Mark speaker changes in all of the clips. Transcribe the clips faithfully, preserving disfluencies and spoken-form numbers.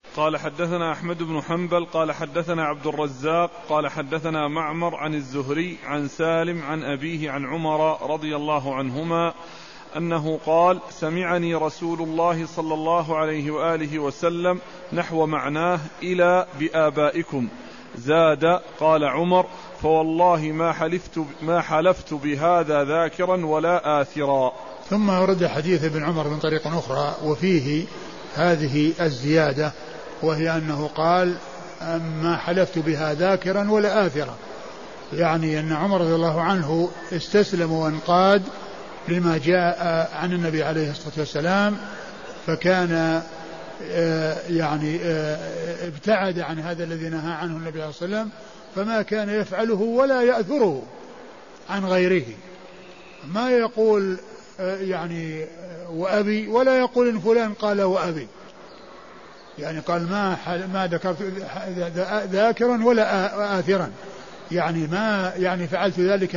Speaker 1: قال حدثنا أحمد بن حنبل قال حدثنا عبد الرزاق قال حدثنا معمر عن الزهري عن سالم عن أبيه عن عمر رضي الله عنهما أنه قال سمعني رسول الله صلى الله عليه وآله وسلم نحو معناه إلى بآبائكم زاد قال عمر فوالله ما حلفت, ما حلفت بهذا ذاكرا ولا آثرا.
Speaker 2: ثم ورد حديث ابن عمر من طريق أخرى وفيه هذه الزيادة، وهي أنه قال ما حلفت بها ذاكرا ولا آثرا، يعني أن عمر رضي الله عنه استسلم وانقاد لما جاء عن النبي عليه الصلاة والسلام، فكان يعني ابتعد عن هذا الذي نهى عنه النبي صلى الله عليه وسلم، فما كان يفعله ولا يأثره عن غيره، ما يقول يعني وأبي ولا يقول إن فلان قال وأبي، يعني قال ما ما ذكرت ذاكرا ولا آثرا، يعني ما يعني فعلت ذلك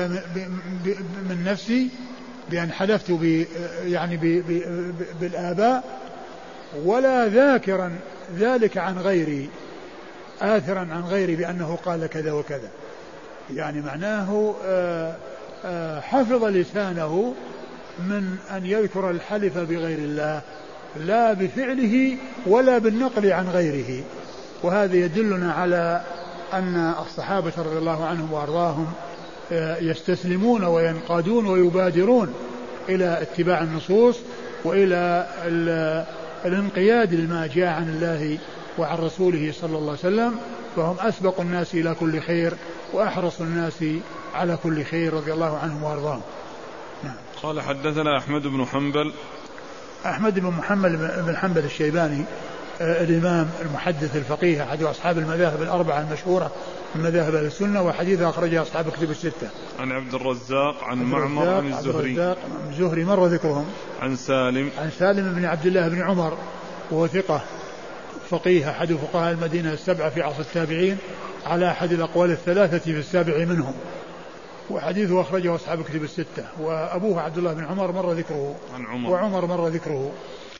Speaker 2: من نفسي بأن حلفت ب يعني بالآباء، ولا ذاكرا ذلك عن غيري آثرا عن غيري بأنه قال كذا وكذا، يعني معناه حفظ لسانه من أن يذكر الحلف بغير الله لا بفعله ولا بالنقل عن غيره. وهذا يدلنا على أن الصحابة رضي الله عنهم وأرضاهم يستسلمون وينقادون ويبادرون إلى اتباع النصوص وإلى الانقياد لما جاء عن الله وعن رسوله صلى الله عليه وسلم، فهم أسبق الناس إلى كل خير وأحرص الناس على كل خير رضي الله عنهم وأرضاهم. نعم.
Speaker 1: قال حدثنا أحمد بن حنبل.
Speaker 2: أحمد بن محمد بن حنبل الشيباني الإمام المحدث الفقيه أحد أصحاب المذاهب الأربعة المشهورة من مذاهب أهل السنة، وحديثه أخرجه أصحاب كتب الستة.
Speaker 1: عن عبد الرزاق عن معمر عن الزهري.
Speaker 2: الزهري مر ذكرهم.
Speaker 1: عن سالم
Speaker 2: عن سالم بن عبد الله بن عمر وهو ثقة فقيه أحد فقهاء المدينة السبعة في عصر التابعين على أحد الأقوال الثلاثة في السابع منهم، وحديثه أخرجه أصحاب كتب الستة. وأبوه عبد الله بن عمر مر ذكره.
Speaker 1: عن عمر.
Speaker 2: وعمر مر ذكره.